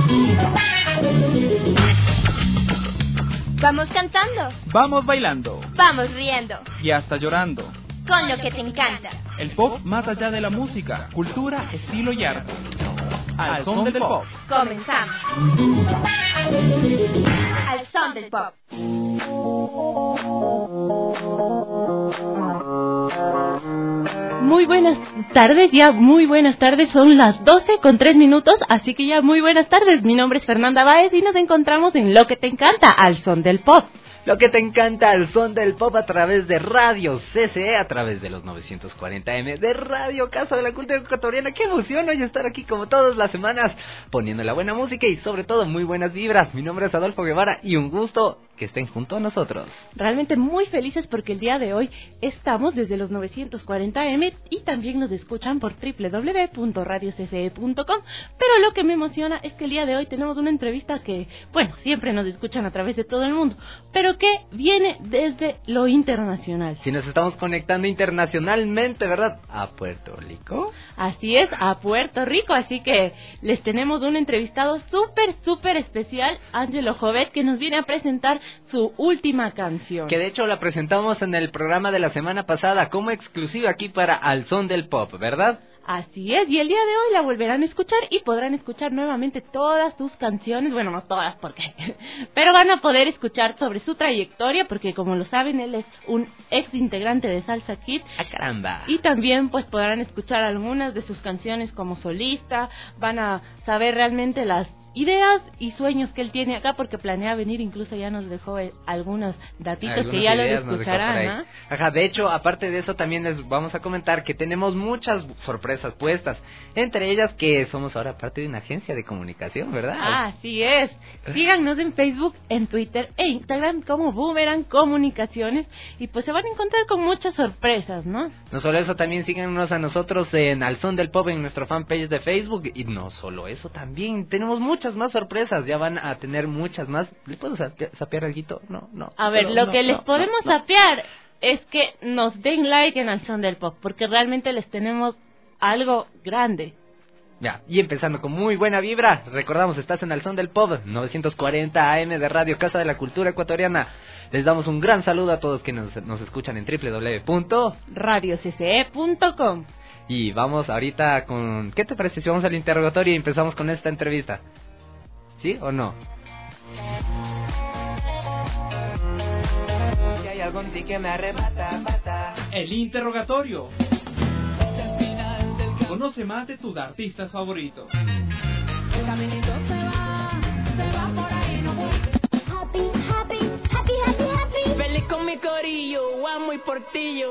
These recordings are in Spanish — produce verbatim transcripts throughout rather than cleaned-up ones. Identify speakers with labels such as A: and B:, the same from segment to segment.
A: Vamos cantando.
B: Vamos bailando.
A: Vamos riendo.
B: Y hasta llorando.
A: Con lo que te encanta.
B: El pop más allá de la música, cultura, estilo y arte. Al son del pop.
A: Comenzamos. Al son del pop.
C: Muy buenas tardes, ya muy buenas tardes, son las doce con tres minutos, así que ya muy buenas tardes. Mi nombre es Fernanda Báez y nos encontramos en Lo que te encanta, al son del pop.
D: Lo que te encanta, al son del pop a través de Radio C C E, a través de los novecientos cuarenta eme de Radio Casa de la Cultura Ecuatoriana. Qué emoción hoy estar aquí como todas las semanas, poniendo la buena música y sobre todo muy buenas vibras. Mi nombre es Adolfo Guevara y un gusto que estén junto a nosotros.
C: Realmente muy felices porque el día de hoy estamos desde los novecientos cuarenta eme y también nos escuchan por doble u doble u doble u punto radio c c e punto com. Pero lo que me emociona es que el día de hoy tenemos una entrevista que, bueno, siempre nos escuchan a través de todo el mundo, pero que viene desde lo internacional.
D: Si nos estamos conectando internacionalmente, ¿verdad? A Puerto Rico.
C: Así es, a Puerto Rico, así que les tenemos un entrevistado súper, súper especial, Ángelo Jovet, que nos viene a presentar su última canción.
D: Que de hecho la presentamos en el programa de la semana pasada como exclusiva aquí para Al Son del Pop, ¿verdad?
C: Así es, y el día de hoy la volverán a escuchar y podrán escuchar nuevamente todas sus canciones, bueno, no todas, porque, pero van a poder escuchar sobre su trayectoria, porque como lo saben, él es un ex integrante de Salsa Kid.
D: ¡Ah, caramba!
C: Y también pues podrán escuchar algunas de sus canciones como solista, van a saber realmente las ideas y sueños que él tiene acá, porque planea venir, incluso ya nos dejó eh, algunos datitos Algunas que ya lo escucharán, ¿no?
D: Ajá, de hecho, aparte de eso también les vamos a comentar que tenemos muchas sorpresas puestas, entre ellas que somos ahora parte de una agencia de comunicación, ¿verdad?
C: Ah, así es. Síganos en Facebook, en Twitter e Instagram como Boomerang Comunicaciones y pues se van a encontrar con muchas sorpresas, ¿no?
D: No solo eso, también síganos a nosotros en Al Son del Pop en nuestro fanpage de Facebook y no solo eso, también tenemos muchas más sorpresas, ya van a tener muchas más. ¿Les puedo sapear, sapear algo? No, no.
C: A ver, lo
D: no,
C: que
D: no,
C: les
D: no,
C: podemos
D: no, no.
C: sapear es que nos den like en Al Son del Pop, porque realmente les tenemos algo grande.
D: Ya, y empezando con muy buena vibra, recordamos, estás en Al Son del Pop, novecientos cuarenta A M de Radio Casa de la Cultura Ecuatoriana. Les damos un gran saludo a todos que nos, nos escuchan en doble u doble u doble u punto
C: radio c c e punto com.
D: Y vamos ahorita con... ¿Qué te parece si vamos al interrogatorio y empezamos con esta entrevista? ¿Sí o no?
E: Si hay algo en ti que me arrebata, bata.
B: El interrogatorio. Conoce más de tus artistas favoritos.
E: El caminito se va, se va por ahí, no vuelve.
A: Happy, happy, happy, happy, happy.
E: Feliz con mi corillo, guamo y portillo.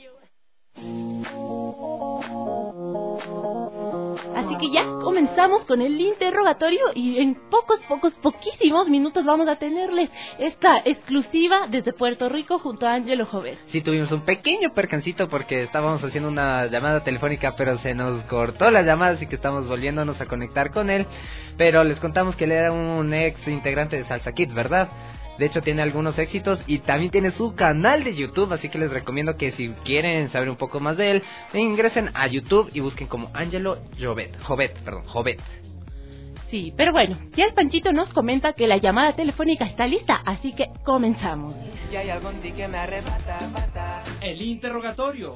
C: Así que ya comenzamos con el interrogatorio y en pocos, pocos, poquísimos minutos vamos a tenerles esta exclusiva desde Puerto Rico junto a Ángelo Jovet.
D: Sí, tuvimos un pequeño percancito porque estábamos haciendo una llamada telefónica, pero se nos cortó la llamada, así que estamos volviéndonos a conectar con él. Pero les contamos que él era un ex integrante de Salsa Kids, ¿verdad? De hecho tiene algunos éxitos y también tiene su canal de YouTube, así que les recomiendo que si quieren saber un poco más de él, ingresen a YouTube y busquen como Ángelo Jovet, Jovet, perdón, Jovet.
C: Sí, pero bueno, ya el Panchito nos comenta que la llamada telefónica está lista, así que comenzamos.
E: Si hay algo en ti que me arrebata, bata.
B: El interrogatorio.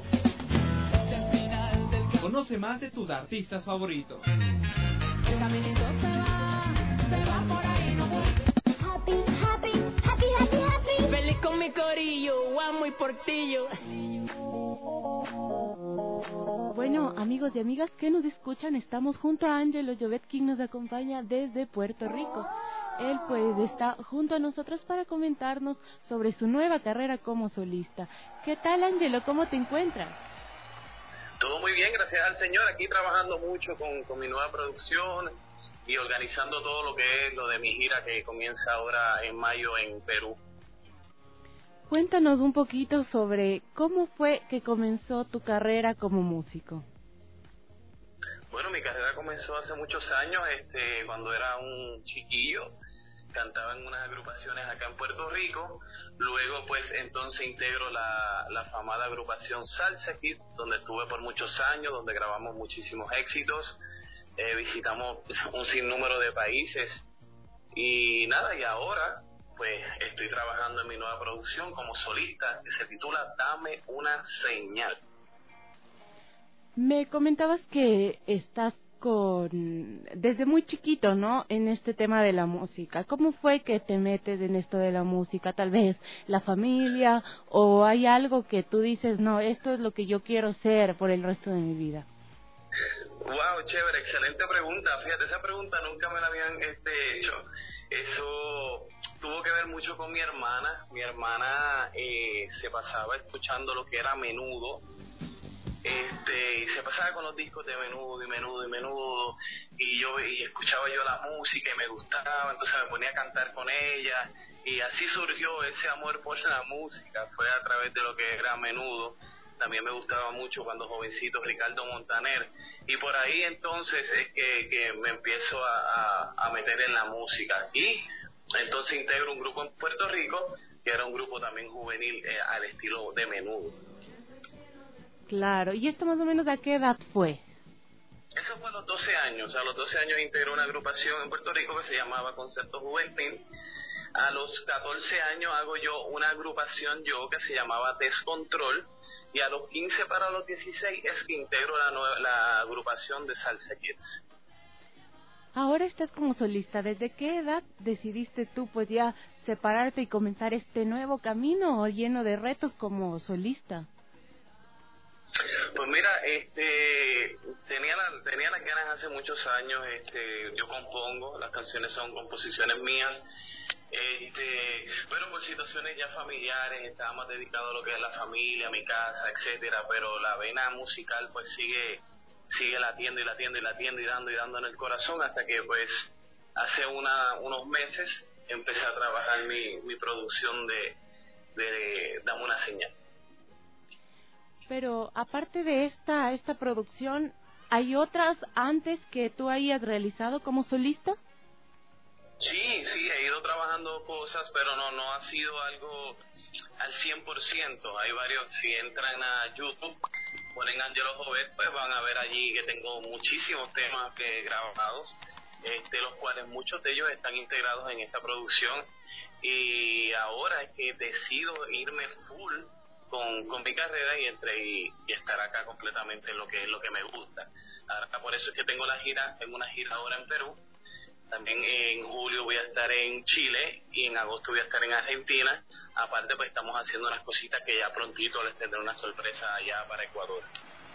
B: Conoce más de tus artistas favoritos.
E: El caminito se va, se va por ahí, no vuelve.
A: Happy, happy, happy, happy, happy.
E: Feliz con mi corillo, guamo y portillo.
C: Bueno, amigos y amigas que nos escuchan, estamos junto a Ángelo Jovet, quien nos acompaña desde Puerto Rico. Él pues está junto a nosotros para comentarnos sobre su nueva carrera como solista. ¿Qué tal, Ángelo? ¿Cómo te encuentras?
F: Todo muy bien, gracias al Señor. Aquí trabajando mucho con, con mi nueva producción y organizando todo lo que es lo de mi gira que comienza ahora en mayo en Perú.
C: Cuéntanos un poquito sobre cómo fue que comenzó tu carrera como músico.
F: Bueno, mi carrera comenzó hace muchos años, este, cuando era un chiquillo. Cantaba en unas agrupaciones acá en Puerto Rico. Luego, pues, entonces integro la, la famada agrupación Salsa Kids, donde estuve por muchos años, donde grabamos muchísimos éxitos. eh, visitamos un sinnúmero de países y nada, y ahora pues estoy trabajando en mi nueva producción como solista que se titula Dame una señal.
C: Me comentabas que estás con desde muy chiquito, ¿no? En este tema de la música. ¿Cómo fue que te metes en esto de la música? Tal vez la familia o hay algo que tú dices, no, esto es lo que yo quiero ser por el resto de mi vida.
F: Wow, chévere, excelente pregunta. Fíjate, esa pregunta nunca me la habían este, hecho. Eso tuvo que ver mucho con mi hermana. Mi hermana eh, se pasaba escuchando lo que era Menudo. Este, y se pasaba con los discos de Menudo y Menudo y Menudo, y yo y escuchaba yo la música y me gustaba, entonces me ponía a cantar con ella, y así surgió ese amor por la música, fue a través de lo que era Menudo. También me gustaba mucho cuando jovencito Ricardo Montaner, y por ahí entonces es que, que me empiezo a, a, a meter en la música, y entonces integro un grupo en Puerto Rico, que era un grupo también juvenil eh, al estilo de Menudo.
C: Claro, ¿y esto más o menos a qué edad fue?
F: Eso fue a los doce años. A los doce años integré una agrupación en Puerto Rico que se llamaba Concepto Juvenil. A los catorce años hago yo una agrupación yo que se llamaba Descontrol. Y a los quince para los dieciséis es que integro la, nueva, la agrupación de Salsa Kids.
C: Ahora estás como solista. ¿Desde qué edad decidiste tú pues ya separarte y comenzar este nuevo camino lleno de retos como solista?
F: Pues mira, este, tenía la, tenía las ganas hace muchos años. Este, yo compongo, las canciones son composiciones mías, este, pero por situaciones ya familiares estaba más dedicado a lo que es la familia, mi casa, etcétera. Pero la vena musical pues sigue, sigue latiendo y latiendo y latiendo y dando y dando en el corazón hasta que pues hace una, unos meses empecé a trabajar mi, mi producción de, de Dame una señal.
C: Pero aparte de esta esta producción, ¿hay otras antes que tú hayas realizado como solista?
F: Sí, sí, he ido trabajando cosas, pero no no ha sido algo al cien por ciento. Hay varios, si entran a YouTube, ponen Ángelo Jovet, pues van a ver allí que tengo muchísimos temas que grabados, este, los cuales muchos de ellos están integrados en esta producción. Y ahora es que decido irme full Con, con mi carrera y entre y, y estar acá completamente en lo que es lo que me gusta. Ahora por eso es que tengo la gira, tengo una gira ahora en Perú, también en julio voy a estar en Chile y en agosto voy a estar en Argentina. Aparte pues estamos haciendo unas cositas que ya prontito les tendré una sorpresa allá para Ecuador.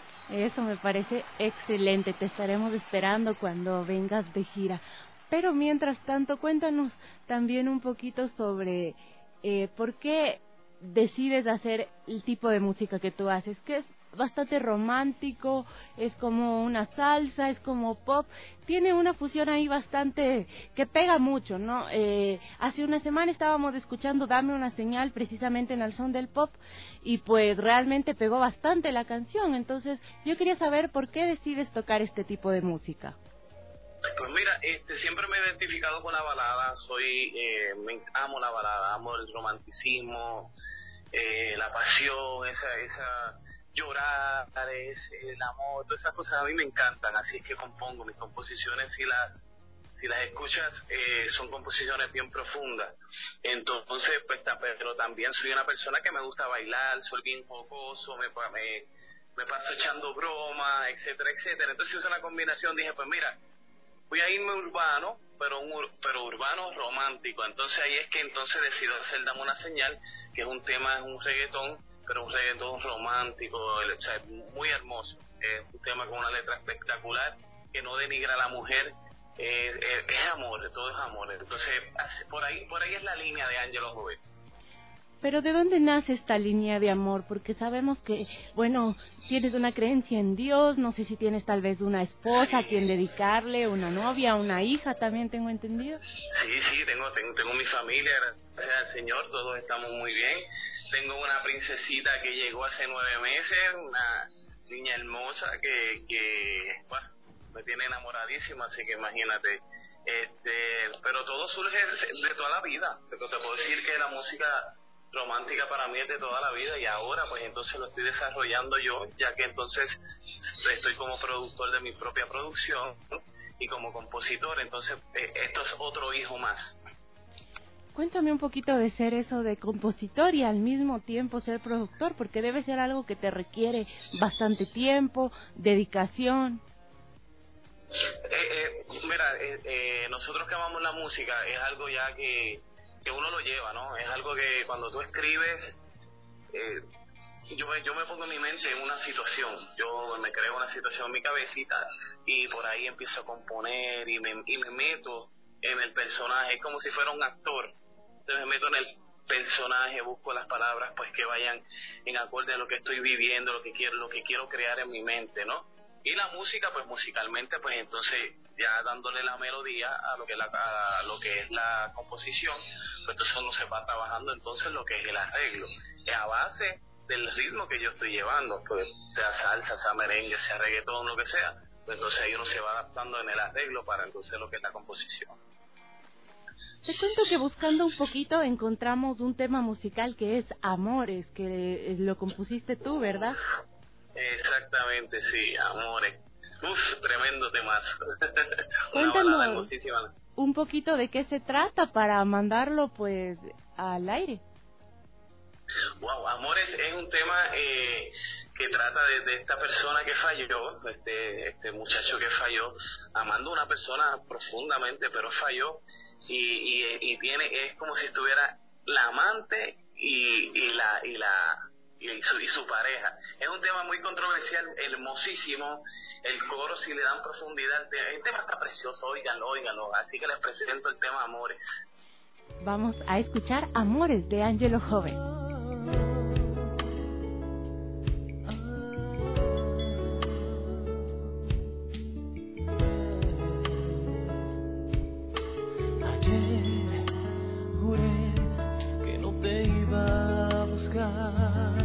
C: Eso me parece excelente, te estaremos esperando cuando vengas de gira. Pero mientras tanto, cuéntanos también un poquito sobre eh, por qué decides hacer el tipo de música que tú haces, que es bastante romántico, es como una salsa, es como pop, tiene una fusión ahí bastante que pega mucho, ¿no? Eh, hace una semana estábamos escuchando Dame una señal precisamente en el son del pop y pues realmente pegó bastante la canción, entonces yo quería saber por qué decides tocar este tipo de música.
F: Pues mira, este, siempre me he identificado con la balada, soy, eh, me, amo la balada, amo el romanticismo, eh, la pasión, esa, esa llorar, ese, el amor, todas esas cosas a mí me encantan, así es que compongo mis composiciones, si las, si las escuchas, eh, son composiciones bien profundas, entonces, pues, pero también soy una persona que me gusta bailar, soy bien jocoso, me, me, me paso echando bromas, etcétera, etcétera, entonces es una combinación, dije, pues mira, voy a irme urbano, pero un pero urbano romántico. Entonces ahí es que entonces decido hacer Dame una señal, que es un tema, es un reggaetón, pero un reggaetón romántico, o sea, muy hermoso. Es un tema con una letra espectacular, que no denigra a la mujer, eh, eh, es amor, todo es amor. Entonces por ahí por ahí es la línea de Ángelo Jovet.
C: Pero ¿de dónde nace esta línea de amor? Porque sabemos que, bueno, tienes una creencia en Dios, no sé si tienes tal vez una esposa a quien dedicarle, una novia, una hija, también tengo entendido.
F: Sí, sí, tengo, tengo, tengo mi familia, gracias al Señor, todos estamos muy bien. Tengo una princesita que llegó hace nueve meses, una niña hermosa que, que bueno, me tiene enamoradísima, así que imagínate. Este, pero todo surge de, de toda la vida, pero te puedo decir que la música romántica para mí es de toda la vida y ahora pues entonces lo estoy desarrollando yo, ya que entonces estoy como productor de mi propia producción y como compositor, entonces eh, esto es otro hijo más.
C: Cuéntame un poquito de ser eso de compositor y al mismo tiempo ser productor, porque debe ser algo que te requiere bastante tiempo, dedicación.
F: Eh, eh, mira, eh, eh, nosotros que amamos la música es algo ya que, que uno lo lleva, ¿no? Es algo que cuando tú escribes, eh, yo, me, yo me pongo en mi mente en una situación, yo me creo una situación en mi cabecita y por ahí empiezo a componer y me, y me meto en el personaje, es como si fuera un actor, entonces me meto en el personaje, busco las palabras pues que vayan en acorde a lo que estoy viviendo, lo que quiero, lo que quiero crear en mi mente, ¿no? Y la música, pues musicalmente, pues entonces ya dándole la melodía a lo que es la, a lo que es la composición, pues entonces uno se va trabajando entonces lo que es el arreglo, es a base del ritmo que yo estoy llevando, pues sea salsa, sea merengue, sea reggaetón, lo que sea, pues entonces ahí uno se va adaptando en el arreglo para entonces lo que es la composición.
C: Te cuento que buscando un poquito encontramos un tema musical que es Amores, que lo compusiste tú, ¿verdad?
F: Exactamente, sí, Amores. Uf, tremendo temazo. Una
C: Cuéntanos
F: balada hermosísima.
C: un poquito de qué se trata para mandarlo pues al aire.
F: Wow, Amores es un tema eh, que trata de, de esta persona que falló, este, este muchacho que falló, amando a una persona profundamente, pero falló y, y, y tiene, es como si estuviera la amante y, y la y la y su, y su pareja. Es un tema muy controversial, hermosísimo. El coro, si le dan profundidad, el tema está precioso, óiganlo, óiganlo. Así que les presento el tema Amores.
C: Vamos a escuchar Amores de Ángelo Joven.
G: Ayer juré que no te iba a buscar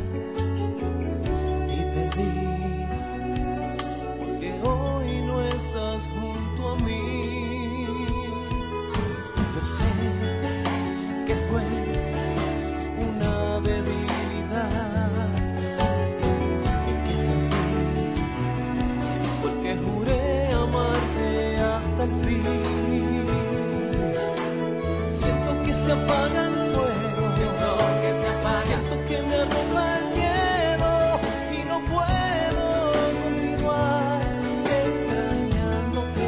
G: y perdí, porque hoy no estás junto a mí. Yo sé que fue una debilidad y que perdí, porque juré amarte hasta el fin. Siento que se apaga el fuego, siento que se apaga, siento que me arropa el miedo y no puedo continuar extrañándote.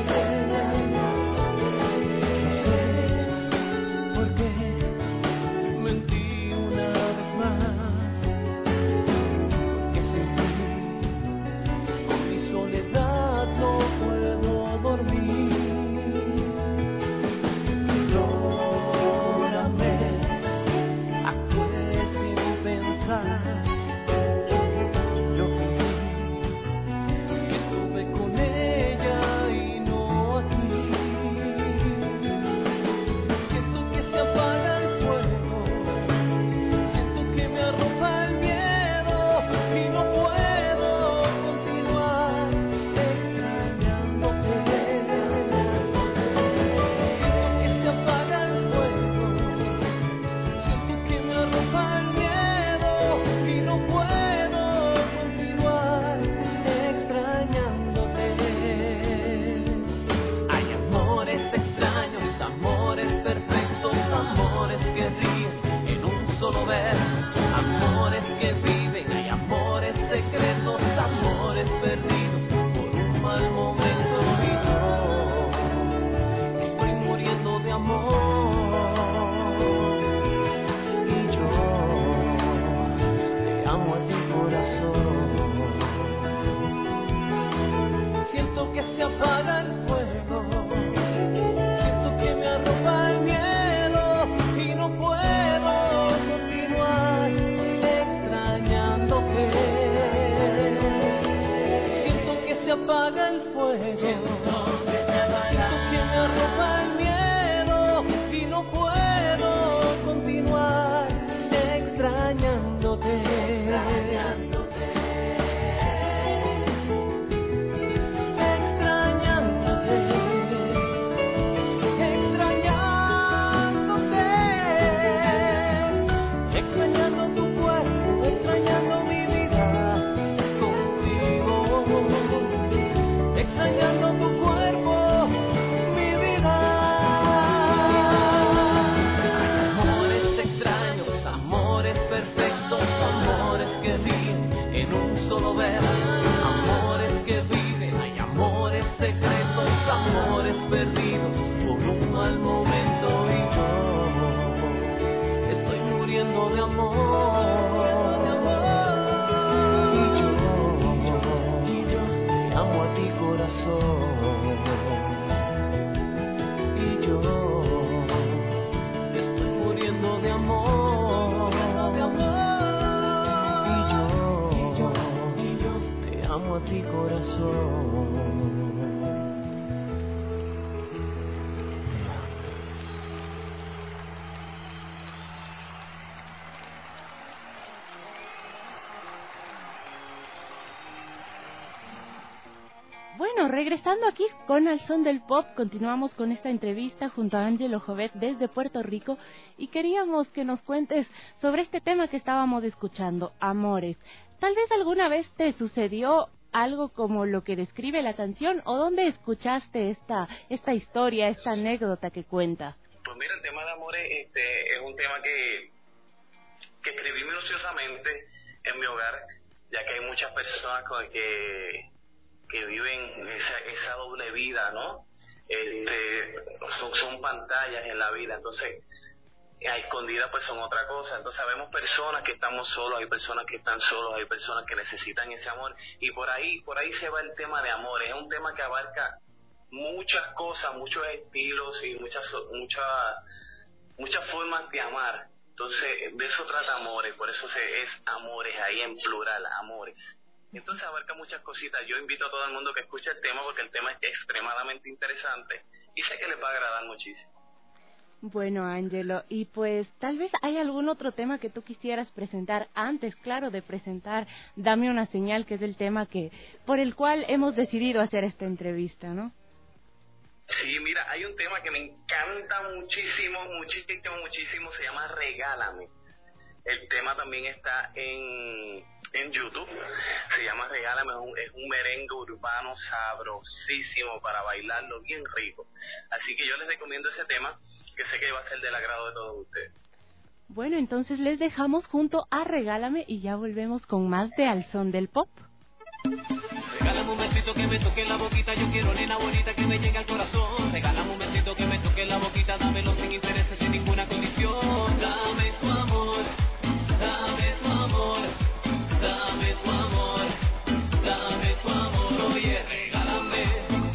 G: No sé por qué mentí una vez más, porque sin ti con mi soledad no puedo dormir. Yo fingí que estuve con ella y no aquí. Siento que se apaga el fuego, siento que me arropa el miedo y no puedo continuar extrañándote. Siento que se apaga el fuego, siento que me arropa el miedo y no puedo continuar extrañándote. Hay amores extraños, amores perfectos, amores que ríen en un solo verso, amores que viven, hay amores secretos, amores perdidos por un mal momento y yo estoy muriendo de amor. Amo a ti corazón. Siento que se apaga el fuego, siento que me arropa el miedo y no puedo continuar extrañándote. Siento que se apaga el fuego, siento que me arropa el miedo y no puedo continuar extrañándote. Extrañándote, extrañándote, extrañándote, extrañando tu cuerpo, extrañando mi vida contigo, extrañando tu cuerpo, amo a ti corazón. Y yo estoy muriendo de amor. Y yo, y yo te amo a ti corazón.
C: Bueno, regresando aquí con Al Son del Pop, continuamos con esta entrevista junto a Ángelo Jovet desde Puerto Rico y queríamos que nos cuentes sobre este tema que estábamos escuchando, amores. Tal vez alguna vez te sucedió algo como lo que describe la canción o dónde escuchaste esta esta historia, esta anécdota que cuenta.
F: Pues mira, el tema de amores este, es un tema que, que escribí minuciosamente en mi hogar, ya que hay muchas personas con que que viven esa, esa doble vida, ¿no? Este, son, son pantallas en la vida, entonces a escondidas pues son otra cosa. Entonces sabemos personas que estamos solos, hay personas que están solos, hay personas que necesitan ese amor, y por ahí por ahí se va el tema de amor. Es un tema que abarca muchas cosas, muchos estilos y muchas muchas muchas formas de amar. Entonces de eso trata Amores, por eso se, es Amores ahí en plural, amores. Entonces abarca muchas cositas. Yo invito a todo el mundo que escuche el tema porque el tema es extremadamente interesante y sé que les va a agradar muchísimo.
C: Bueno, Ángelo, y pues tal vez hay algún otro tema que tú quisieras presentar antes, claro, de presentar Dame una señal, que es el tema que por el cual hemos decidido hacer esta entrevista, ¿no?
F: Sí, mira, hay un tema que me encanta muchísimo, muchísimo, muchísimo, se llama Regálame. El tema también está en, en YouTube, se llama Regálame, es un, es un merengue urbano sabrosísimo para bailarlo bien rico. Así que yo les recomiendo ese tema, que sé que va a ser del agrado de todos ustedes.
C: Bueno, entonces les dejamos junto a Regálame y ya volvemos con más de Al Son del Pop.
G: Regálame un besito que me toque la boquita, yo quiero nena bonita que me llegue al corazón. Regálame un besito que me toque la boquita, dámelo sin intereses, sin ninguna condición. Dame tu amor, dame tu amor, dame tu amor, dame tu amor. Oye, regálame,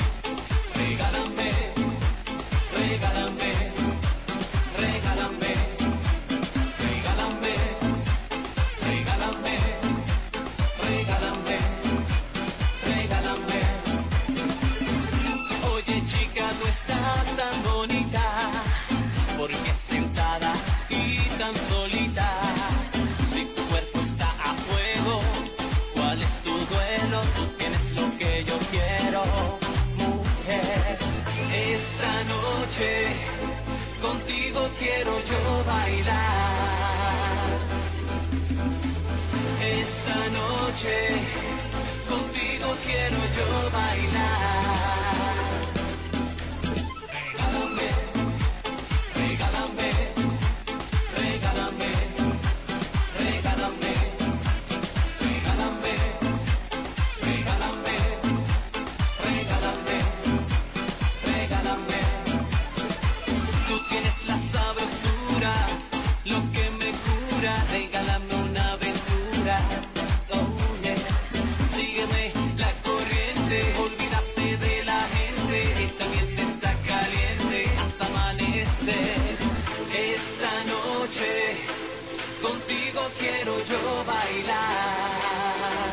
G: regálame, regálame, regálame, regálame, regálame, regálame. Oye chica, tú estás tan bonita, porque sentada y tan solita, si tu cuerpo está a fuego, ¿cuál es tu duelo? Tú tienes lo que yo quiero, mujer. Esta noche contigo quiero yo bailar. Esta noche contigo quiero yo bailar. Regálame, regálame, regálame, regálame, regálame, regálame, regálame, regálame. Tú tienes la sabrosura, lo que me cura. Regálame una aventura. Oh, yeah. Sígueme la corriente, olvídate de la gente, esta ambiente está caliente hasta amanecer. Esta noche contigo quiero yo bailar.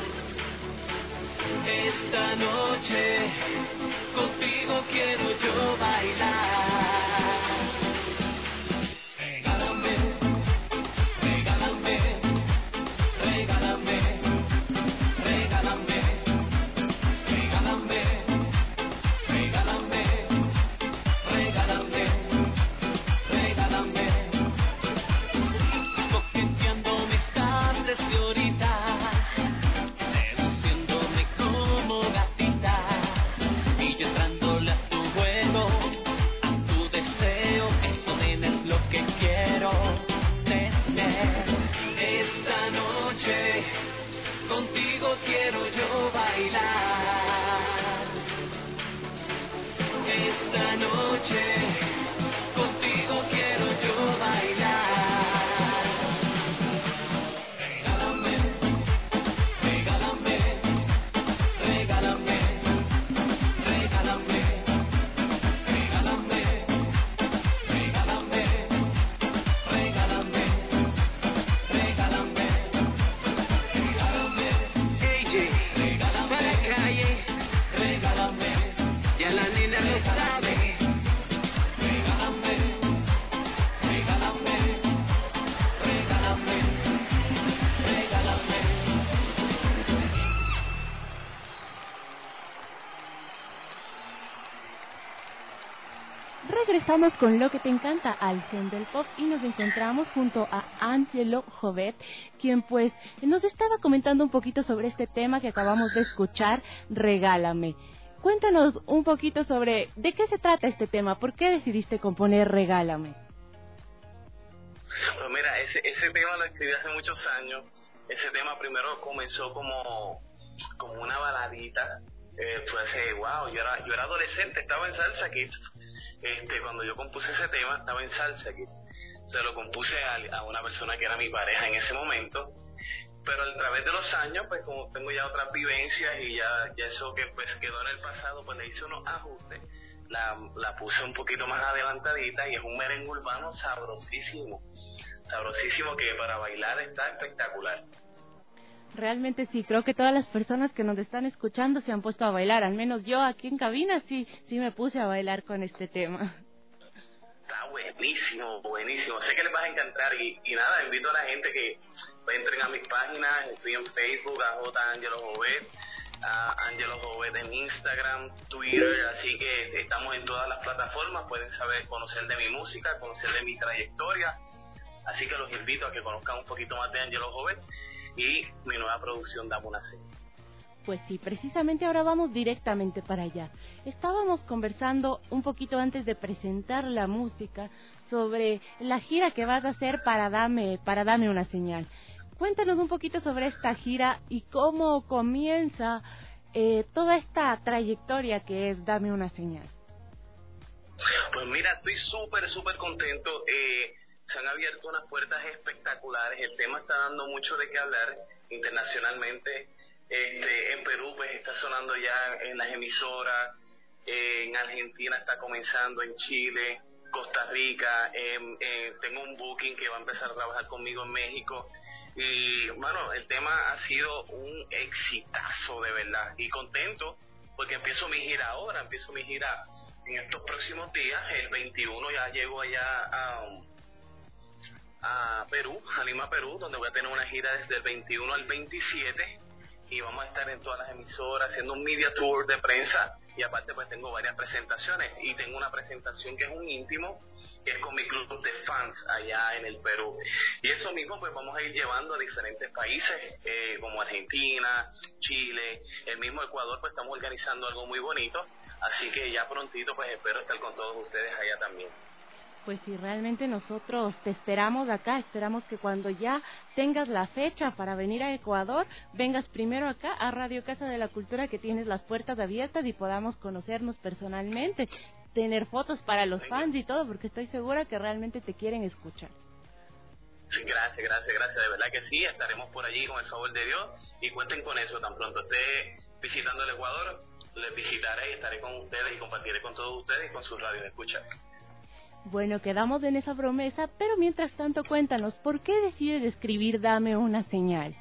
G: Esta noche contigo quiero yo bailar. Regálame, regálame, regálame. Regálame, regálame, regálame, regálame, regálame. Coqueteando me estás desde ahorita, seduciéndome como gatita, y yo entrándole a tu juego, a tu deseo. Eso nena es lo que quiero tener. Esta noche contigo quiero yo bailar. Esta noche contigo quiero yo bailar. Regálame, regálame, regálame,
C: Regresamos con Lo que te encanta al Son del Pop y nos encontramos junto a Angelo Jovet, quien pues nos estaba comentando un poquito sobre este tema que acabamos de escuchar, Regálame. Cuéntanos un poquito sobre de qué se trata este tema, ¿por qué decidiste componer Regálame?
F: Pues mira, ese, ese tema lo escribí hace muchos años. Ese tema primero comenzó como, como una baladita. Eh, fue hace, wow, yo era, yo era adolescente, estaba en Salsa Kids. Este, cuando yo compuse ese tema, estaba en Salsa Kids. Se lo compuse a, a una persona que era mi pareja en ese momento. Pero a través de los años, pues como tengo ya otras vivencias y ya, ya eso que pues quedó en el pasado, pues le hice unos ajustes. La, la puse un poquito más adelantadita y es un merengue urbano sabrosísimo, sabrosísimo que para bailar está espectacular.
C: Realmente sí, creo que todas las personas que nos están escuchando se han puesto a bailar, al menos yo aquí en cabina sí, sí me puse a bailar con este tema.
F: Está buenísimo, buenísimo, sé que les va a encantar y, y nada, invito a la gente que entren a mis páginas, estoy en Facebook, a J. Angelo Jovet, a Angelo Jovet en Instagram, Twitter, así que estamos en todas las plataformas, pueden saber, conocer de mi música, conocer de mi trayectoria, así que los invito a que conozcan un poquito más de Angelo Jovet y mi nueva producción Dame una Señal.
C: Pues sí, precisamente ahora vamos directamente para allá. Estábamos conversando un poquito antes de presentar la música sobre la gira que vas a hacer para Dame, para Dame una Señal. Cuéntanos un poquito sobre esta gira y cómo comienza eh, toda esta trayectoria que es Dame una Señal.
F: Pues mira, estoy súper, súper contento. Eh, se han abierto unas puertas espectaculares. El tema está dando mucho de qué hablar internacionalmente. Este, en Perú pues está sonando ya en las emisoras, eh, en Argentina está comenzando, en Chile, Costa Rica, eh, eh, tengo un booking que va a empezar a trabajar conmigo en México y bueno, el tema ha sido un exitazo de verdad y contento porque empiezo mi gira ahora, empiezo mi gira en estos próximos días, el veintiuno ya llego allá a, a Perú, a Lima, Perú, donde voy a tener una gira desde el veintiuno al veintisiete y vamos a estar en todas las emisoras haciendo un media tour de prensa y aparte pues tengo varias presentaciones y tengo una presentación que es un íntimo que es con mi club de fans allá en el Perú y eso mismo pues vamos a ir llevando a diferentes países eh, como Argentina, Chile, el mismo Ecuador, pues estamos organizando algo muy bonito, así que ya prontito pues espero estar con todos ustedes allá también.
C: Pues sí, realmente nosotros te esperamos acá, esperamos que cuando ya tengas la fecha para venir a Ecuador, vengas primero acá a Radio Casa de la Cultura, que tienes las puertas abiertas y podamos conocernos personalmente, tener fotos para los fans y todo, porque estoy segura que realmente te quieren escuchar.
F: Sí, gracias, gracias, gracias, de verdad que sí, estaremos por allí con el favor de Dios y cuenten con eso, tan pronto esté visitando el Ecuador, les visitaré y estaré con ustedes y compartiré con todos ustedes y con sus radios escuchas.
C: Bueno, quedamos en esa promesa, pero mientras tanto cuéntanos, ¿por qué decides escribir Dame una Señal?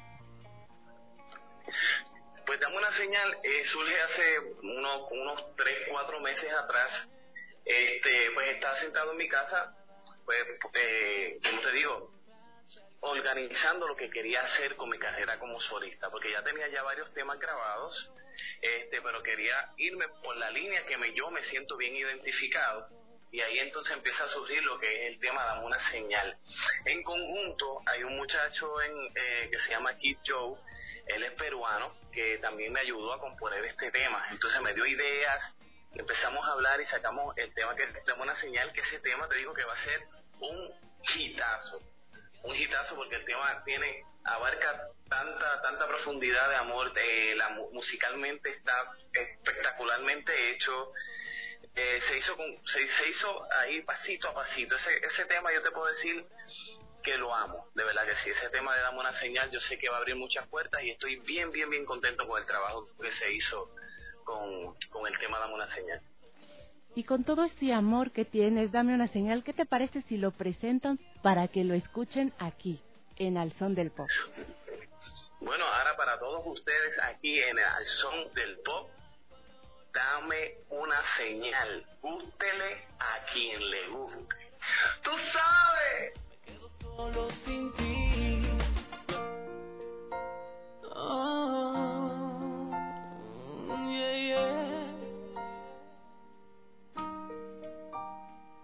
F: Pues Dame una Señal eh, surge hace unos, unos tres, cuatro meses atrás. Este, pues estaba sentado en mi casa, pues, eh, como te digo, organizando lo que quería hacer con mi carrera como solista, porque ya tenía ya varios temas grabados, este, pero quería irme por la línea que me, yo me siento bien identificado. Y ahí entonces empieza a surgir lo que es el tema Dame una Señal. En conjunto hay un muchacho en, eh, que se llama Kid Joe, él es peruano, que también me ayudó a componer este tema. Entonces me dio ideas, empezamos a hablar y sacamos el tema que es Dame una Señal, que ese tema te digo que va a ser un hitazo. Un hitazo porque el tema tiene, abarca tanta, tanta profundidad de amor, eh, la, musicalmente está espectacularmente hecho. Eh, se hizo con, se, se hizo ahí pasito a pasito. Ese, ese tema yo te puedo decir que lo amo, de verdad que sí. Ese tema de Dame una Señal yo sé que va a abrir muchas puertas y estoy bien, bien, bien contento con el trabajo que se hizo con, con el tema Dame una Señal.
C: Y con todo ese amor que tienes, Dame una Señal, ¿qué te parece si lo presentan para que lo escuchen aquí, en Al Son del Pop?
F: Bueno, ahora para todos ustedes aquí en Al Son del Pop, Dame una Señal, gústele a quien le guste. ¡Tú sabes!
G: Me quedo solo sin ti. Oh, yeah, yeah.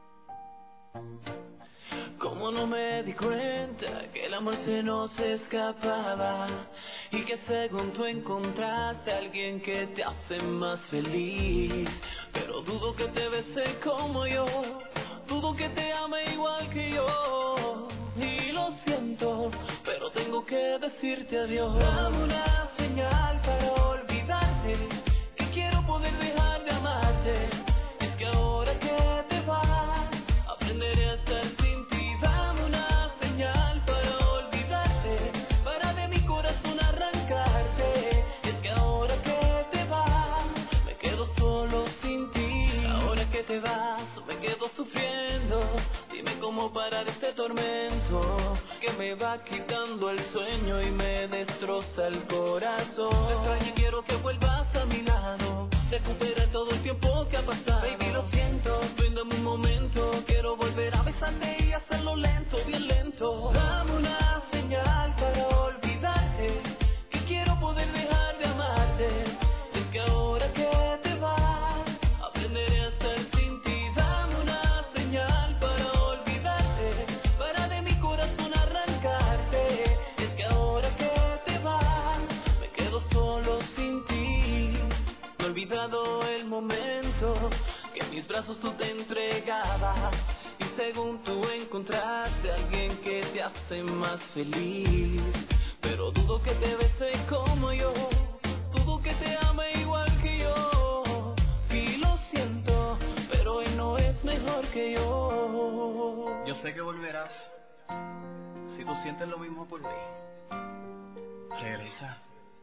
G: di cuenta que el amor se nos escapaba y que según tú encontraste a alguien que te hace más feliz. Pero dudo que te bese como yo, dudo que te ame igual que yo. Y lo siento, pero tengo que decirte adiós. Dame una señal para olvidarte, que quiero poder dejar de amarte. Es que ahora que te vas, aprenderé a estar sin ti. Dame una señal para olvidarte, para de mi corazón arrancarte. Es que ahora que te vas, me quedo solo sin ti. Ahora que te vas, me quedo sufriendo. Dime cómo parar este tormento que me va quitando el sueño y me destroza el corazón. Me extraño y quiero que vuelvas a mi lado, recupera todo el tiempo que ha pasado. Baby, lo siento, bríndame un momento, quiero volver a besarte y hacerlo lento, bien lento. Dame una señal para olvidarte, que quiero poder dejar de amarte. Es que ahora que te vas, aprenderé a estar sin ti. Dame una señal para olvidarte, para de mi corazón arrancarte. Es que ahora que te vas, me quedo solo sin ti. No he olvidado el momento que en mis brazos tú te entregabas y según tú encontraste a alguien que te hace más feliz. Pero dudo que te bese como yo, dudo que te ame igual que yo. Y lo siento, pero él no es mejor que yo.
H: Yo sé que volverás si tú sientes lo mismo por mí. Regresa.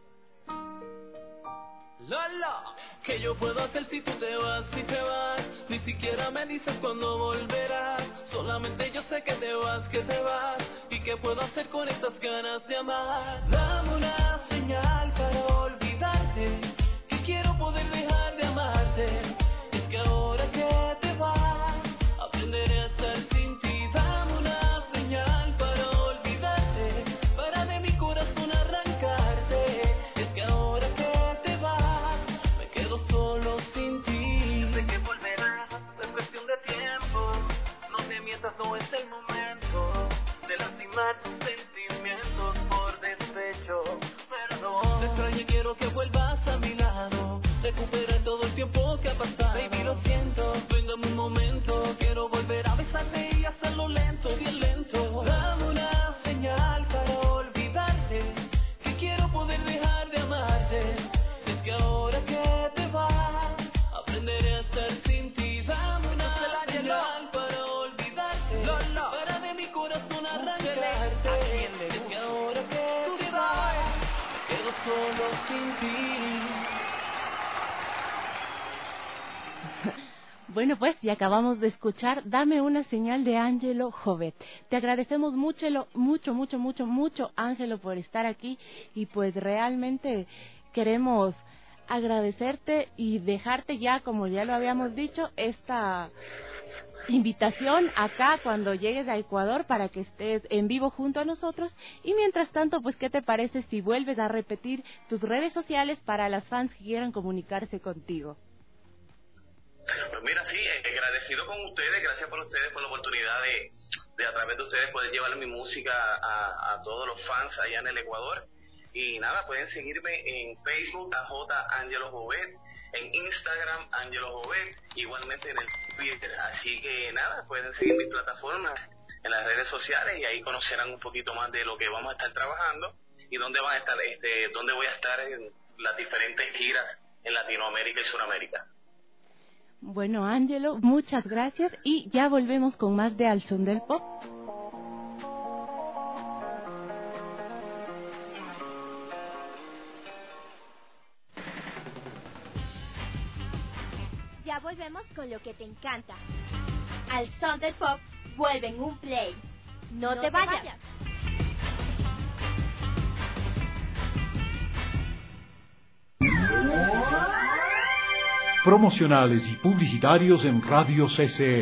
G: Lola, ¿qué yo puedo hacer si tú te vas, si te vas? Ni siquiera me dices cuándo volverás. Solamente yo sé que te vas, que te vas. ¿Y qué puedo hacer con estas ganas de amar? Dame una señal para olvidarte, que quiero poder dejar de amarte. Es que ahora que te vas, aprenderé a estar sin ti. Dame una señal para olvidarte, para de mi corazón arrancarte. Es que ahora que te vas, me quedo solo sin ti. Sé que volverás, es cuestión de tiempo. No te mientas, no es el momento de lastimar tus sentimientos por despecho. Perdón, te extraño y quiero que vuelvas a mi lado, recupera todo el tiempo que ha pasado. Baby, lo siento, bríndame un momento, quiero volver a besarte y hacerlo lento, bien lento. Dame una señal para olvidarte, que quiero poder dejar de amarte. Es que ahora que te vas, aprenderé a estar sin ti. Dame una señal para olvidarte, para de mi corazón arrancarte. Es que ahora que te vas, me quedo solo sin ti.
C: Bueno, pues, y acabamos de escuchar Dame una señal de Ángelo Jovet. Te agradecemos mucho, lo- mucho, mucho, mucho, mucho, Ángelo, por estar aquí y pues realmente queremos agradecerte y dejarte ya, como ya lo habíamos dicho, esta invitación acá cuando llegues a Ecuador para que estés en vivo junto a nosotros. Y mientras tanto, pues, ¿qué te parece si vuelves a repetir tus redes sociales para las fans que quieran comunicarse contigo?
F: Pues mira, sí, eh, agradecido con ustedes, gracias por ustedes, por la oportunidad de, de a través de ustedes poder llevar mi música a, a todos los fans allá en el Ecuador. Y nada, pueden seguirme en Facebook a J. Ángelo Jovet, en Instagram Ángelo Jovet, igualmente en el Twitter. Así que nada, pueden seguir mis plataformas en las redes sociales y ahí conocerán un poquito más de lo que vamos a estar trabajando y dónde van a estar, este, dónde voy a estar en las diferentes giras en Latinoamérica y Sudamérica.
C: Bueno, Ángelo, muchas gracias y ya volvemos con más de Al Son del Pop.
A: Ya volvemos con lo que te encanta. Al Son del Pop, vuelve en un play. No, no te, te vayas. vayas.
I: Promocionales y publicitarios en Radio C C E.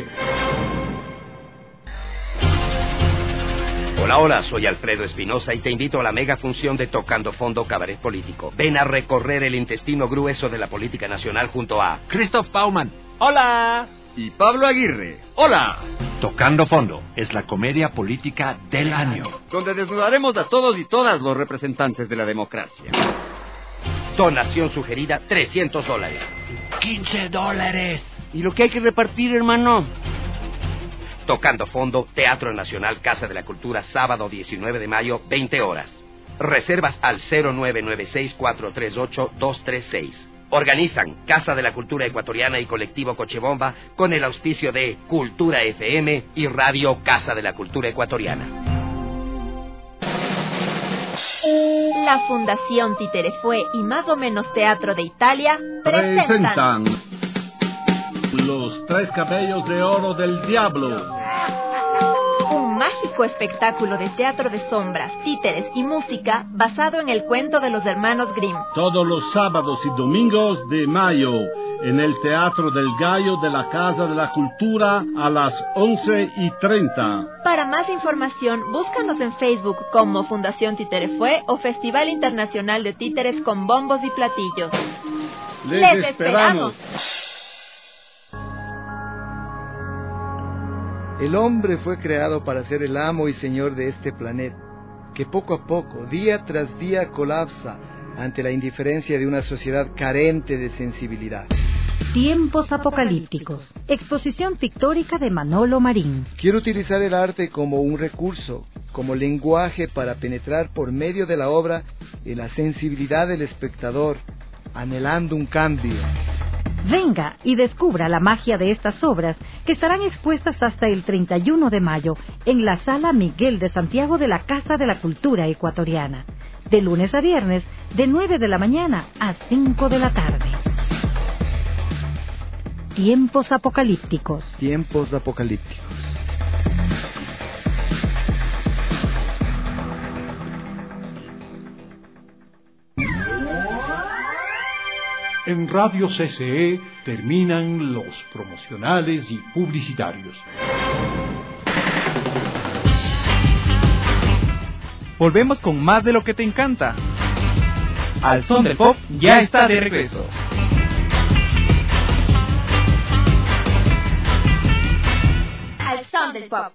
J: Hola, hola, soy Alfredo Espinosa y te invito a la mega función de Tocando Fondo Cabaret Político. Ven a recorrer el intestino grueso de la política nacional junto a
B: Christoph Baumann. Hola.
K: Y Pablo Aguirre. Hola. Tocando Fondo es la comedia política del año.
J: Donde desnudaremos a todos y todas los representantes de la democracia. Donación sugerida, trescientos dólares.
K: quince dólares.
L: ¿Y lo que hay que repartir, hermano?
J: Tocando Fondo, Teatro Nacional, Casa de la Cultura, sábado diecinueve de mayo, veinte horas. Reservas al cero nueve nueve seis cuatro tres ocho dos tres seis. Organizan Casa de la Cultura Ecuatoriana y Colectivo Cochebomba con el auspicio de Cultura F M y Radio Casa de la Cultura Ecuatoriana.
A: La Fundación Títerefue y Más o Menos Teatro de Italia presentan,
M: presentan Los Tres Cabellos de Oro del Diablo.
A: Un mágico espectáculo de teatro de sombras, títeres y música basado en el cuento de los hermanos Grimm.
M: Todos los sábados y domingos de mayo en el Teatro del Gallo de la Casa de la Cultura a las once y treinta.
A: Para más información, búscanos en Facebook como Fundación Títerefue o Festival Internacional de Títeres con Bombos y Platillos.
M: Les,
A: ¡Les
M: esperamos!
A: esperamos!
N: El hombre fue creado para ser el amo y señor de este planeta, que poco a poco, día tras día, colapsa ante la indiferencia de una sociedad carente de sensibilidad.
O: Tiempos apocalípticos. Exposición pictórica de Manolo Marín.
N: Quiero utilizar el arte como un recurso, como lenguaje para penetrar por medio de la obra en la sensibilidad del espectador, anhelando un cambio.
O: Venga y descubra la magia de estas obras que estarán expuestas hasta el treinta y uno de mayo en la Sala Miguel de Santiago de la Casa de la Cultura Ecuatoriana. De lunes a viernes, de nueve de la mañana a cinco de la tarde. Tiempos apocalípticos.
N: Tiempos apocalípticos.
I: En Radio C C E terminan los promocionales y publicitarios.
B: Volvemos con más de lo que te encanta. Al Son del Pop ya está de regreso.
A: Al Son del Pop.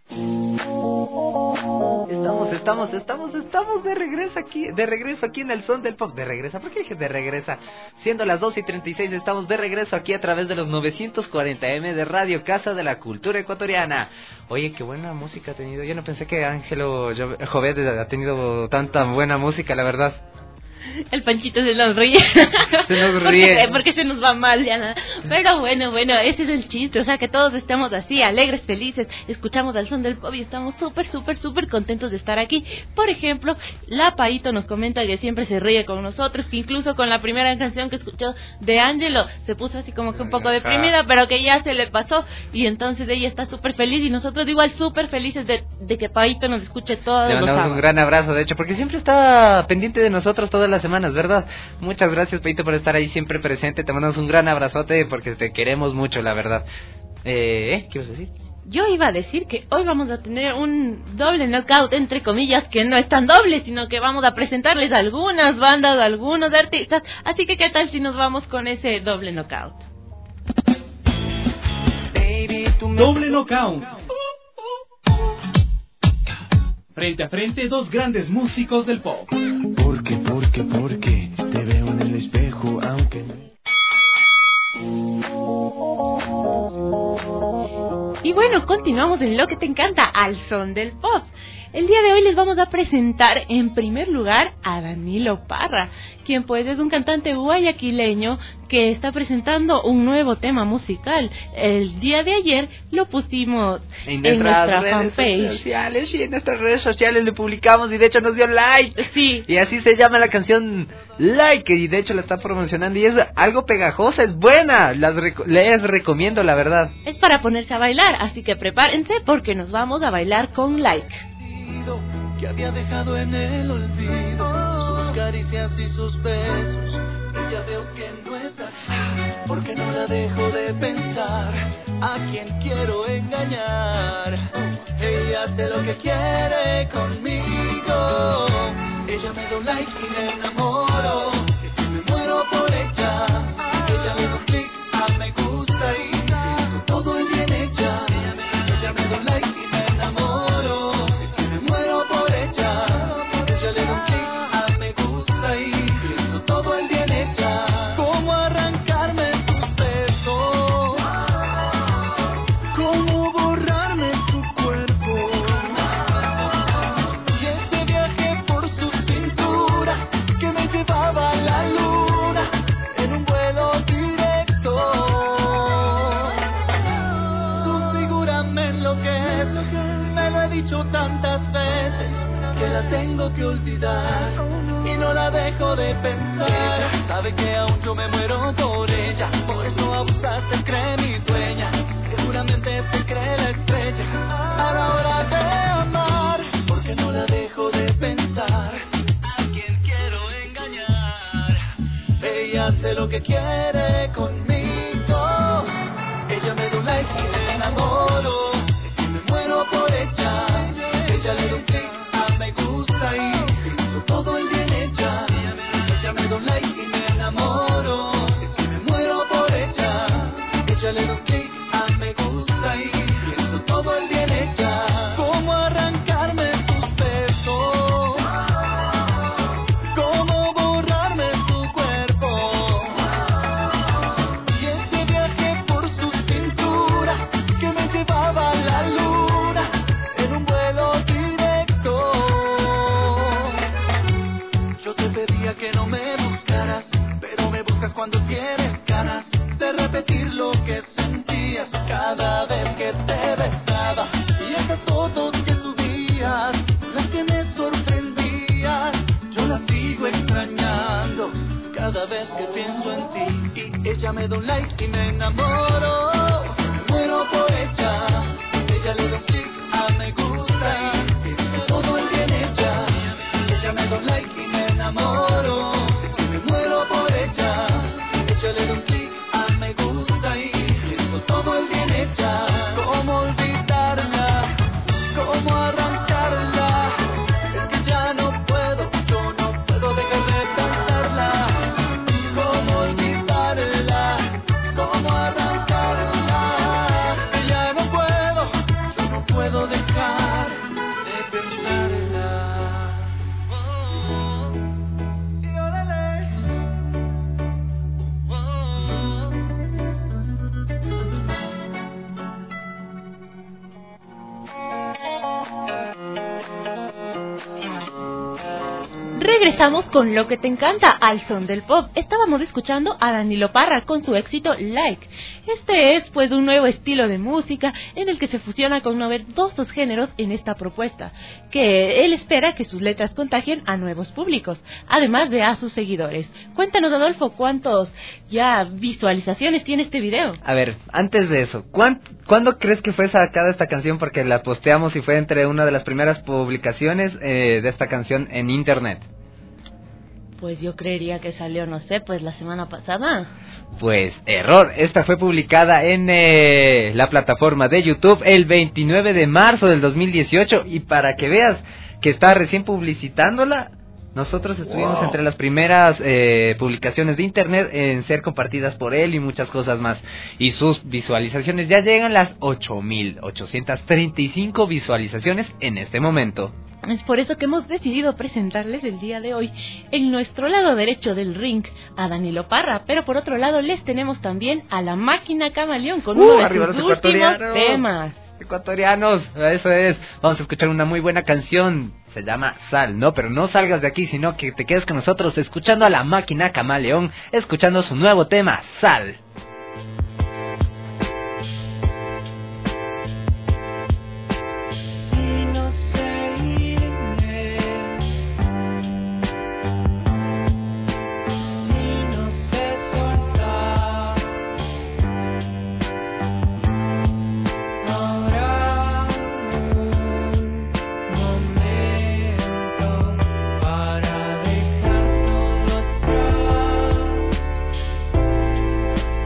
D: Estamos, estamos, estamos, estamos de regreso aquí, de regreso aquí en el Son del Pop. De regreso, ¿por qué dije de regreso? Siendo las dos y treinta y seis, estamos de regreso aquí a través de los novecientos cuarenta eme de Radio Casa de la Cultura Ecuatoriana. Oye, qué buena música ha tenido. Yo no pensé que Ángelo Jovet ha tenido tanta buena música, la verdad.
C: El Panchito se nos ríe.
D: Se nos ríe.
C: Porque, porque se nos va mal, ya. Pero bueno, bueno, ese es el chiste. O sea, que todos estemos así, alegres, felices. Escuchamos al Son del Pop y estamos súper, súper, súper contentos de estar aquí. Por ejemplo, la Paito nos comenta que siempre se ríe con nosotros, que incluso con la primera canción que escuchó de Ángelo se puso así como que un poco deprimida, pero que ya se le pasó. Y entonces ella está súper feliz y nosotros igual súper felices de, de que Paito nos escuche todos
D: Le
C: los
D: mandamos
C: sábados.
D: un gran abrazo, de hecho, porque siempre está pendiente de nosotros todas las semanas, ¿verdad? Muchas gracias, Peito, por estar ahí siempre presente. Te mandamos un gran abrazote porque te queremos mucho, la verdad. Eh, ¿eh? ¿Qué ibas a decir?
C: Yo iba a decir que hoy vamos a tener un doble knockout, entre comillas, que no es tan doble, sino que vamos a presentarles algunas bandas, algunos artistas. Así que, ¿qué tal si nos vamos con ese doble knockout?
B: Doble knockout. Frente a frente, dos grandes músicos del pop.
P: Porque, porque, porque te veo en el espejo, aunque...
C: Y bueno, continuamos en lo que te encanta, al Son del Pop. El día de hoy les vamos a presentar en primer lugar a Danilo Parra, quien pues es un cantante guayaquileño que está presentando un nuevo tema musical. El día de ayer lo pusimos en, en nuestra
D: redes
C: fanpage.
D: sociales y en nuestras redes sociales le publicamos y de hecho nos dio like.
C: Sí.
D: Y así se llama la canción Like y de hecho la está promocionando y es algo pegajosa, es buena. Las reco- les recomiendo, la verdad.
C: Es para ponerse a bailar, así que prepárense porque nos vamos a bailar con Like.
G: Que había dejado en el olvido sus caricias y sus besos, y ya veo que no es así, porque no la dejo de pensar a quien quiero engañar. Ella hace lo que quiere conmigo, ella me da un like y me enamoro, y si me muero por ella, ella le da un clic a me gusta y hizo todo el bien hecha. Ella me da un like la tengo que olvidar y no la dejo de pensar. Sabe que aún yo me muero por ella, por eso abusa, se cree mi dueña, seguramente se cree la estrella a la hora de amar, porque no la dejo de pensar. A quien quiero engañar, ella hace lo que quiere conmigo, ella me da un like y me enamoro, es que me muero por ella, ella le da un clic a me gusta y pienso todo el día en ella, ella me da un like y me enamoro, es que me muero por ella, ella le da un clic a me gusta y pienso todo el día en ella. Cómo arrancarme sus besos, cómo borrarme su cuerpo, y ese viaje por su cintura que me llevaba a la luna en un vuelo directo. Yo te pedía que no me buscaras, pero me buscas cuando tienes ganas de repetir lo que sentías cada vez que te besaba, y esas fotos que subías, las que me sorprendías, yo las sigo extrañando cada vez que pienso en ti. Y ella me da un like y me enamoro, me muero por ella, ella le da un clic a me gusta, pienso todo el día en ella, ella me da un like y me enamoro, me muero por ella, ella le da un clic a me gusta y pienso todo el día en ella. Cómo olvidarla, cómo arrancarla, es que ya no puedo, yo no puedo dejar de pensarla. Cómo olvidarla, cómo arrancarla, es que ya no puedo, yo no puedo dejar de pensarla. Oh, y órale.
C: Regresamos con lo que te encanta al son del pop. Estábamos escuchando a Danilo Parra con su éxito Like. Este es pues un nuevo estilo de música en el que se fusiona con novedosos géneros en esta propuesta, que él espera que sus letras contagien a nuevos públicos, además de a sus seguidores. Cuéntanos, Adolfo, ¿cuántos ya visualizaciones tiene este video?
D: A ver, antes de eso, ¿cuán, ¿cuándo crees que fue sacada esta canción? Porque la posteamos y fue entre una de las primeras publicaciones eh, de esta canción en internet.
C: Pues yo creería que salió, no sé, pues la semana pasada.
D: Pues error, esta fue publicada en eh, la plataforma de YouTube el veintinueve de marzo del dos mil dieciocho, y para que veas que está recién publicitándola, nosotros estuvimos wow. entre las primeras eh, publicaciones de internet en ser compartidas por él y muchas cosas más, y sus visualizaciones ya llegan las ocho mil ochocientas treinta y cinco visualizaciones en este momento.
C: Es por eso que hemos decidido presentarles el día de hoy en nuestro lado derecho del ring a Danilo Parra, pero por otro lado les tenemos también a la Máquina Camaleón con uh, uno de sus últimos temas.
D: Ecuatorianos, eso es. Vamos a escuchar una muy buena canción, se llama Sal, no, pero no salgas de aquí, sino que te quedes con nosotros escuchando a la Máquina Camaleón, escuchando su nuevo tema, Sal.
Q: Para dejar todo atrás.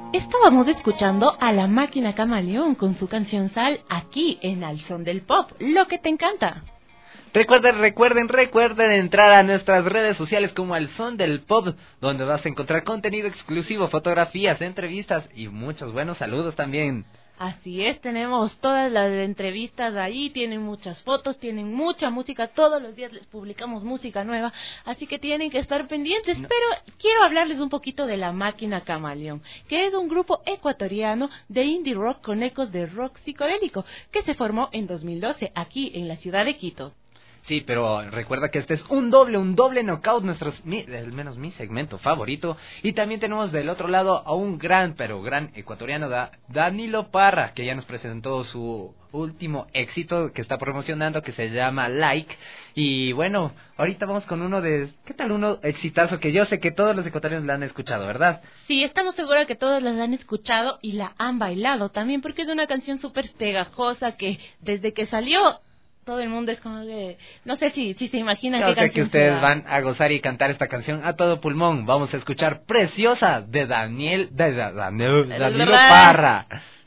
C: Estábamos escuchando a La Máquina Camaleón con su canción Sal aquí en Al Son del Pop, lo que te encanta.
D: Recuerden, recuerden, recuerden entrar a nuestras redes sociales como Al Son del Pop, donde vas a encontrar contenido exclusivo, fotografías, entrevistas y muchos buenos saludos también.
C: Así es, tenemos todas las entrevistas ahí, tienen muchas fotos, tienen mucha música, todos los días les publicamos música nueva, así que tienen que estar pendientes, no. Pero quiero hablarles un poquito de La Máquina Camaleón, que es un grupo ecuatoriano de indie rock con ecos de rock psicodélico, que se formó en dos mil doce aquí en la ciudad de Quito.
D: Sí, pero recuerda que este es un doble, un doble knockout, nuestros, mi, al menos mi segmento favorito. Y también tenemos del otro lado a un gran, pero gran ecuatoriano, da, Danilo Parra, que ya nos presentó su último éxito que está promocionando, que se llama Like. Y bueno, ahorita vamos con uno de... ¿Qué tal uno exitazo que yo sé que todos los ecuatorianos la han escuchado, verdad?
C: Sí, estamos seguros que todos la han escuchado y la han bailado también, porque es una canción súper pegajosa que desde que salió... todo el mundo es como que... No sé si, si se imaginan
D: Yo
C: qué
D: sé
C: canción
D: que ustedes
C: será.
D: van a gozar y cantar esta canción a todo pulmón. Vamos a escuchar Preciosa de Daniel... De, de, Daniel Danilo Parra.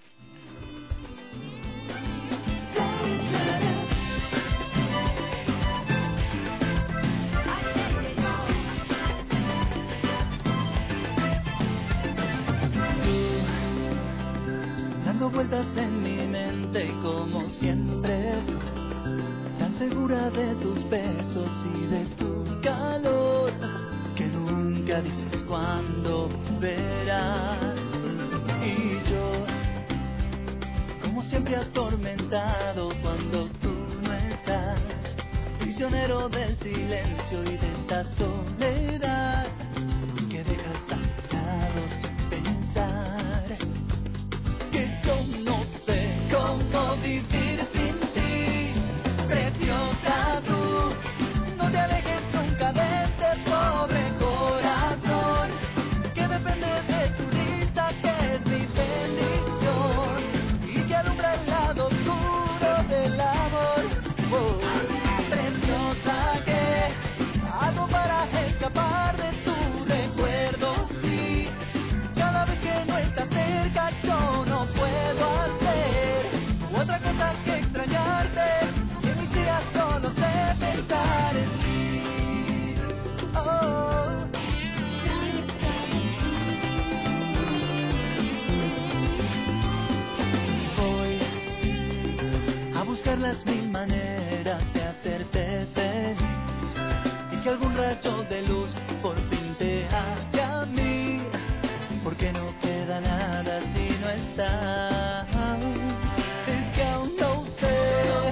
G: Dando vueltas en mi mente como siempre, tan segura de tus besos y de tu calor, que nunca dices cuándo verás. Y yo, como siempre atormentado cuando tú no estás, prisionero del silencio y de esta soledad, que dejas a mi lado sin pensar, que yo no sé cómo vivir sin ti. Preciosa tú, no te alejes nunca de este pobre corazón, que depende de tu risa, que es mi bendición, y que alumbra el lado oscuro del amor. Oh, preciosa, que hago para escapar de tu recuerdo, sí, cada vez que no estás cerca yo no puedo hacer otra cosa que extrañarte. Solo sé pensar en ti. Oh. Voy a buscar las mil maneras de hacerte feliz, y que algún rayo de luz por fin te haga a mí, porque no queda nada si no estás. Es que aún no sé.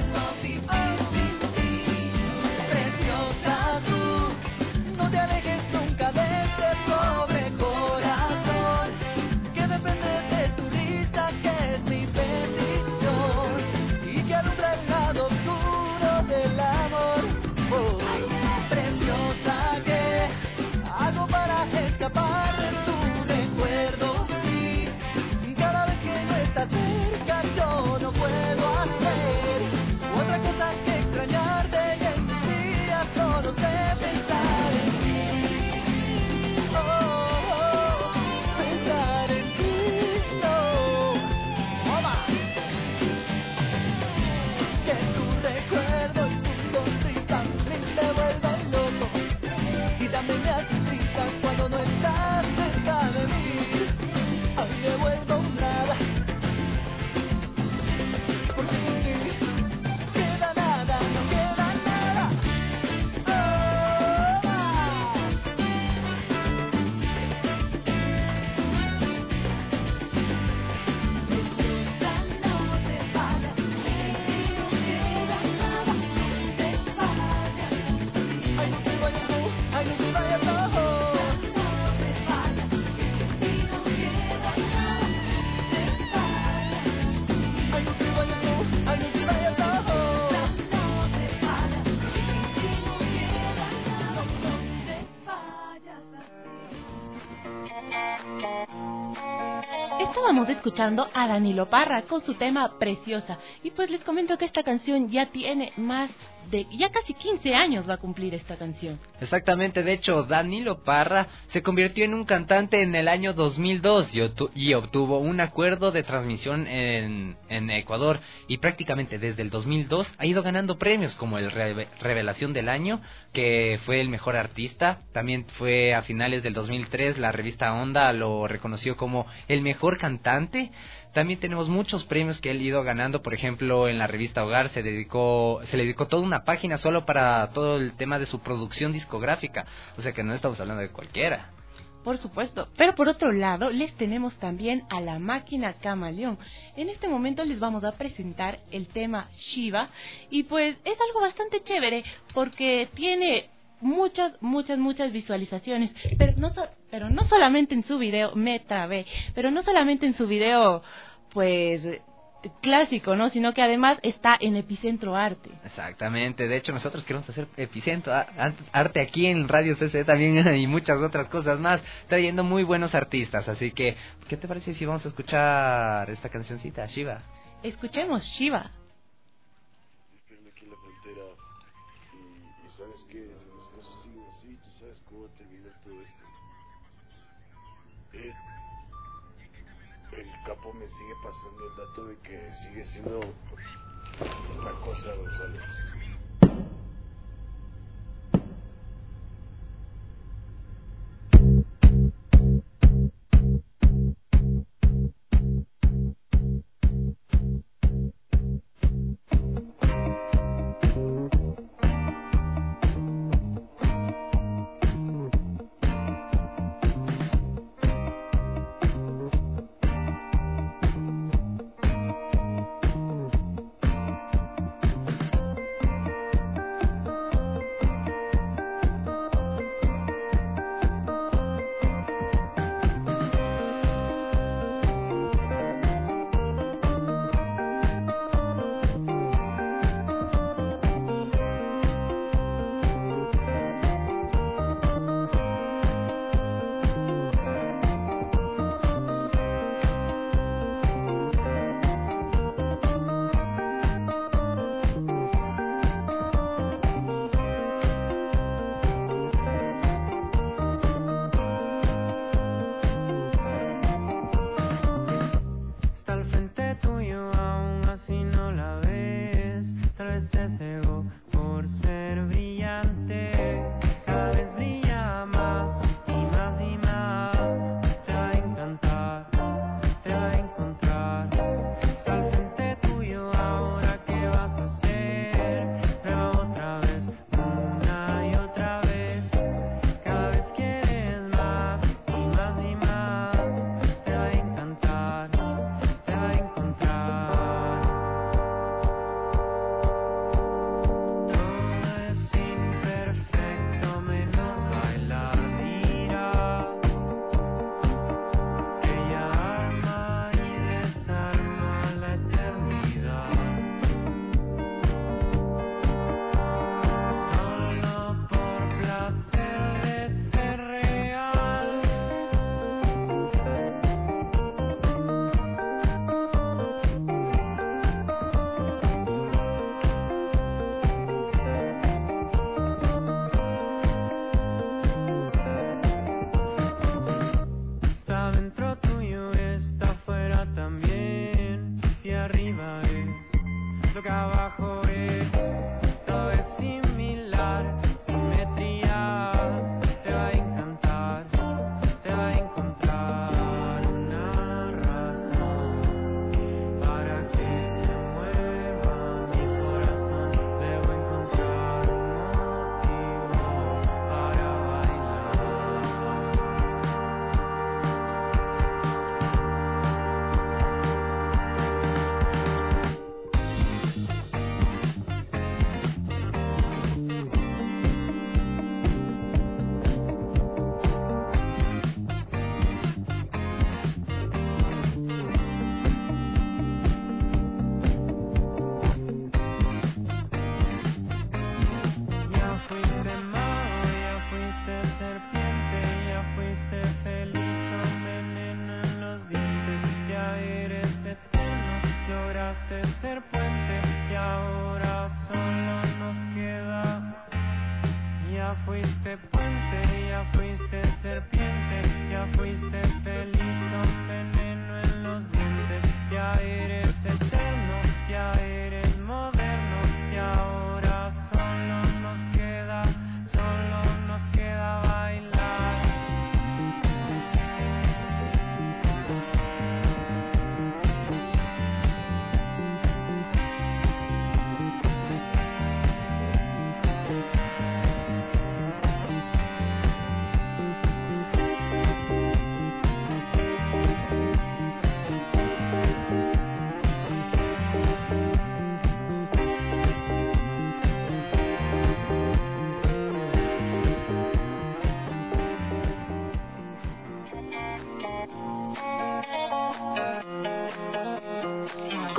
G: No te alejes nunca de este pobre corazón, que depende de tu risa, que es mi bendición, y que alumbra el lado oscuro del amor. Oh, preciosa, que hago para escapar de tu recuerdo, sí, cada vez que no estás cerca yo no puedo hacer otra cosa que extrañarte, y en mis días solo sé pensar en ti. Cuando no estás cerca de mí, a mí me vuelvo nada, porque sin ti queda nada, no queda nada. Ay, no te vayas tú, ay, no te vayas tú.
C: Estábamos escuchando a Danilo Parra con su tema Preciosa, y pues les comento que esta canción ya tiene más de ya casi quince años va a cumplir esta canción.
D: Exactamente, de hecho, Danilo Parra se convirtió en un cantante en el año dos mil dos y, obtu- y obtuvo un acuerdo de transmisión en, en Ecuador, y prácticamente desde el dos mil dos ha ido ganando premios como el Re- Revelación del Año, que fue el mejor artista. También fue a finales del dos mil tres, la revista Onda lo reconoció como el mejor cantante. También tenemos muchos premios que él ha ido ganando. Por ejemplo, en la revista Hogar se dedicó, se le dedicó toda una página solo para todo el tema de su producción discográfica. O sea que no estamos hablando de cualquiera.
C: Por supuesto, pero por otro lado les tenemos también a la máquina Camaleón. En este momento les vamos a presentar el tema Shiva, y pues es algo bastante chévere porque tiene muchas, muchas, muchas visualizaciones, pero no, so- pero no solamente en su video, me trabé, pero no solamente en su video, pues, clásico, ¿no? Sino que además está en Epicentro Arte.
D: Exactamente, de hecho nosotros queremos hacer Epicentro a- Arte aquí en Radio C C también y muchas otras cosas más, trayendo muy buenos artistas. Así que, ¿qué te parece si vamos a escuchar esta cancioncita, Shiva?
C: Escuchemos Shiva.
Q: Aquí en la frontera, y, y sabes que si las cosas siguen así, tú sabes cómo va a terminar todo esto. Eh, el capo me sigue pasando el dato de que sigue siendo una cosa, González.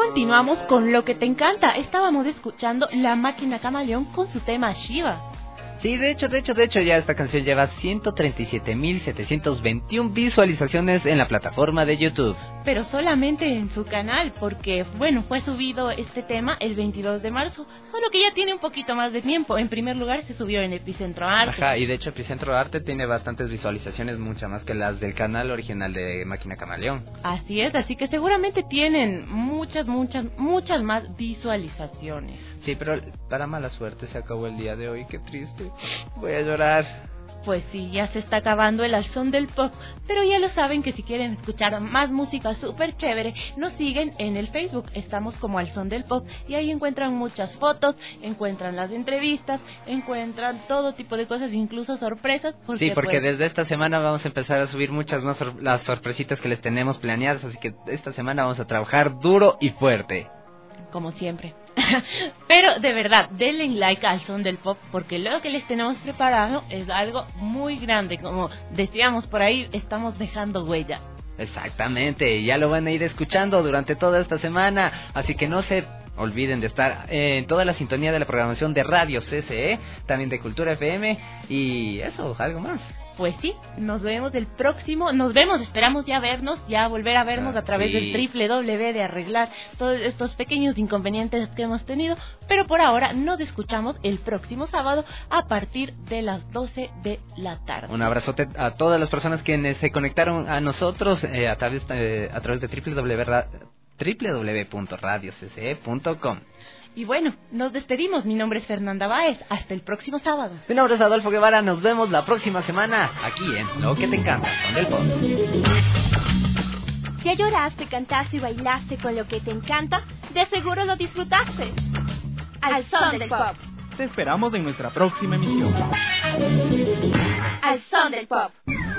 C: continuamos con lo que te encanta. Estábamos escuchando La Máquina Camaleón con su tema Shiva.
D: Sí, de hecho, de hecho, de hecho, ya esta canción lleva ciento treinta y siete mil setecientos veintiuna visualizaciones en la plataforma de YouTube.
C: Pero solamente en su canal, porque, bueno, fue subido este tema el veintidós de marzo, solo que ya tiene un poquito más de tiempo. En primer lugar se subió en Epicentro Arte.
D: Ajá, y de hecho Epicentro Arte tiene bastantes visualizaciones, muchas más que las del canal original de Máquina Camaleón.
C: Así es, así que seguramente tienen muchas, muchas, muchas más visualizaciones.
D: Sí, pero para mala suerte se acabó el día de hoy, qué triste. Voy a llorar.
C: Pues sí, ya se está acabando el Al Son del Pop, pero ya lo saben que si quieren escuchar más música súper chévere, nos siguen en el Facebook, estamos como Al Son del Pop, y ahí encuentran muchas fotos, encuentran las entrevistas, encuentran todo tipo de cosas, incluso sorpresas. Porque
D: sí, porque
C: pues,
D: desde esta semana vamos a empezar a subir muchas más sor- las sorpresitas que les tenemos planeadas, así que esta semana vamos a trabajar duro y fuerte.
C: Como siempre. Pero de verdad, denle like al Son del Pop, porque lo que les tenemos preparado es algo muy grande. Como decíamos por ahí, estamos dejando huella.
D: Exactamente, ya lo van a ir escuchando durante toda esta semana, así que no se olviden de estar en toda la sintonía de la programación de Radio C C E, también de Cultura F M, y eso, algo más.
C: Pues sí, nos vemos el próximo, nos vemos, esperamos ya vernos, ya volver a vernos
D: ah,
C: a través
D: sí.
C: del triple doble de arreglar todos estos pequeños inconvenientes que hemos tenido, pero por ahora nos escuchamos el próximo sábado a partir de las doce de la tarde.
D: Un abrazote a todas las personas que se conectaron a nosotros eh, a través eh, a través de doble u doble u doble u punto radio c c e punto com.
C: Y bueno, nos despedimos. Mi nombre es Fernanda Báez. Hasta el próximo sábado.
D: Mi nombre es Adolfo Guevara. Nos vemos la próxima semana aquí en Lo que te encanta, Son del Pop.
A: Ya lloraste, cantaste y bailaste con lo que te encanta, de seguro lo disfrutaste. Al Son del Pop.
B: Te esperamos en nuestra próxima emisión.
A: Al Son del Pop.